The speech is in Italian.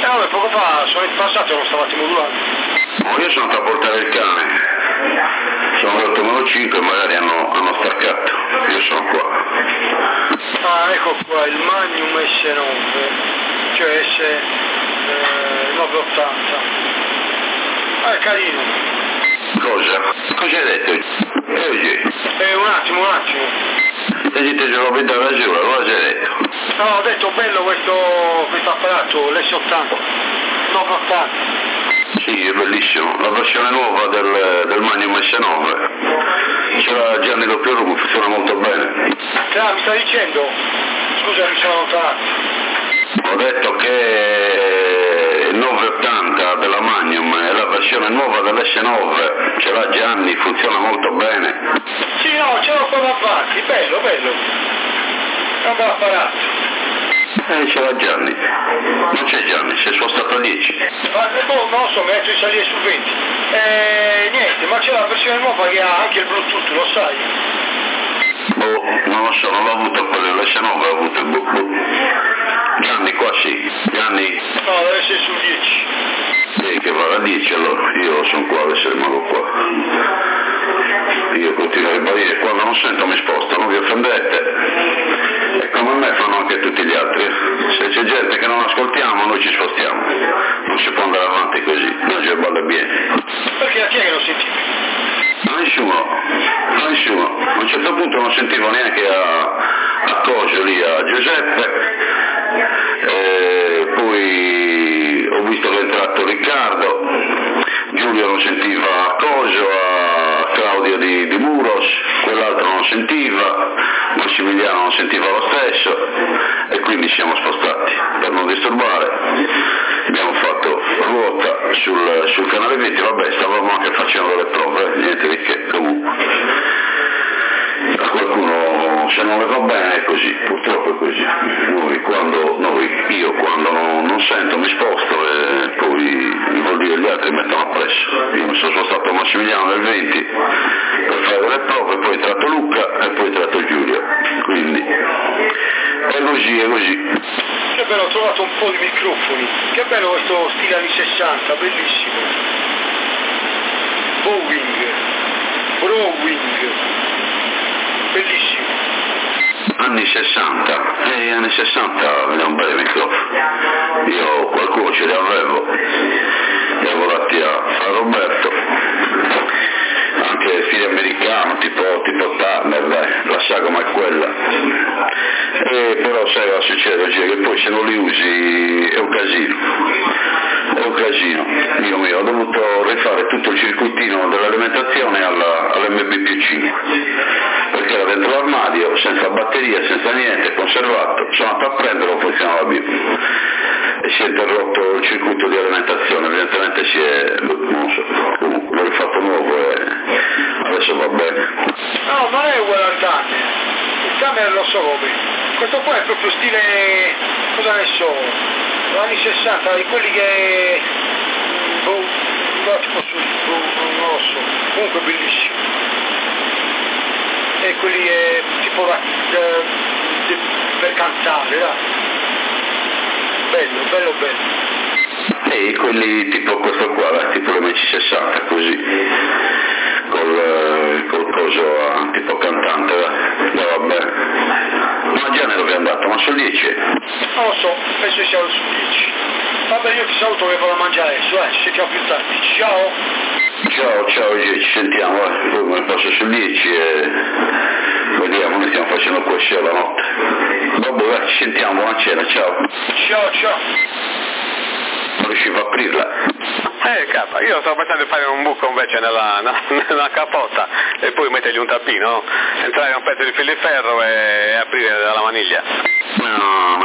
no, poco fa sono in passato e non stavate modulando. No, io sono andato a portare il cane, sono le 8:05 magari hanno staccato, io sono qua. Ah, ecco qua, il Magnum S9, cioè S980. Ah, è carino. Cosa? Cosa hai detto? Un attimo. Ti dite già roba da ragione, cosa hai detto? No, ho detto bello questo apparato, l'S80, 980. Sì, è bellissimo, la versione nuova del Magnum S9. C'era Gianni Doppiero, funziona molto bene. Mi sta dicendo? Scusa, mi sono allontanato. Ho detto che il 980 della Magnum è la versione nuova dell'S9, ce l'ha Gianni, funziona molto bene. Sì, no, ce l'ho qua davanti, bello. È un bel apparato. Ce l'ha Gianni. Non c'è Gianni, si è spostato a 10. Ma non lo so, mi ha detto di salire sul 20. Niente, ma c'è la versione nuova che ha anche il Bluetooth, lo sai? Non lo so, non l'ho avuto quello dell'S9, ho avuto il Gianni qua sì, Gianni. No, deve essere sul 10. Sì, che va a 10 allora, io sono qua, adesso rimango qua. Io continuo a ribadire, quando non sento mi sposto, non vi offendete. E come me fanno anche tutti gli altri. Se c'è gente che non ascoltiamo, noi ci spostiamo. Non si può andare avanti così, non ci vale bene. Perché a chi è che lo sentite? Nessuno. A un certo punto non sentivo neanche a Cosio lì, a Giuseppe, poi ho visto che è entrato Riccardo, Giulio non sentiva a Cosio, a Claudio di Muros, quell'altro non sentiva, Massimiliano non sentiva lo stesso e quindi siamo spostati per non disturbare. Abbiamo fatto ruota sul canale 20, vabbè, stavamo anche facendo delle prove, niente di che, comunque. A qualcuno se non le va bene è così, purtroppo è così. Io quando non sento mi sposto e poi vuol dire gli altri mettono appresso. Io mi sono spostato a Massimiliano nel 20 per fare delle prove, poi tratto Luca e poi tratto Giulio. Quindi è così. Che bello, ho trovato un po' di microfoni. Che bello questo stile anni 60, bellissimo. Browing. Bellissimo. Anni 60 è un bel microfono. Io qualcuno ce li avevo, lavorati a Roberto, anche fili americano, tipo Turner, la sagoma è quella. Però sai cosa succede oggi? Che poi se non li usi è un casino. Io ho dovuto rifare tutto il circuitino dell'alimentazione all'MB+5 perché era dentro l'armadio, senza batteria, senza niente, conservato. Sono andato a prenderlo, funzionava più e si è interrotto il circuito di alimentazione, evidentemente non so, comunque l'ho rifatto nuovo e adesso va bene. No, non è uguale al Tanner, il Tanner lo so come, questo qua è proprio stile, cosa ne so, anni 60, di quelli che non lo so, comunque bellissimo. E quelli tipo per cantare, dai. Bello. E quelli tipo questo qua, tipo le MC60 così, col coso tipo cantante, vabbè. Ma già ne dove è andato? Ma sul 10? Non lo so, penso sia sul 10. Vabbè, io ti saluto che vado a mangiare adesso, ci sentiamo più tardi. Ciao, ci sentiamo, poi me ne passo sul 10 e vediamo, noi stiamo facendo questo alla notte. Vabbè, ci sentiamo, buona cena, ciao. Ciao. Non riuscivo a aprirla. Capa, io stavo pensando di fare un buco invece nella capotta e poi mettergli un tappino, entrare un pezzo di fil di ferro e aprire dalla maniglia. No,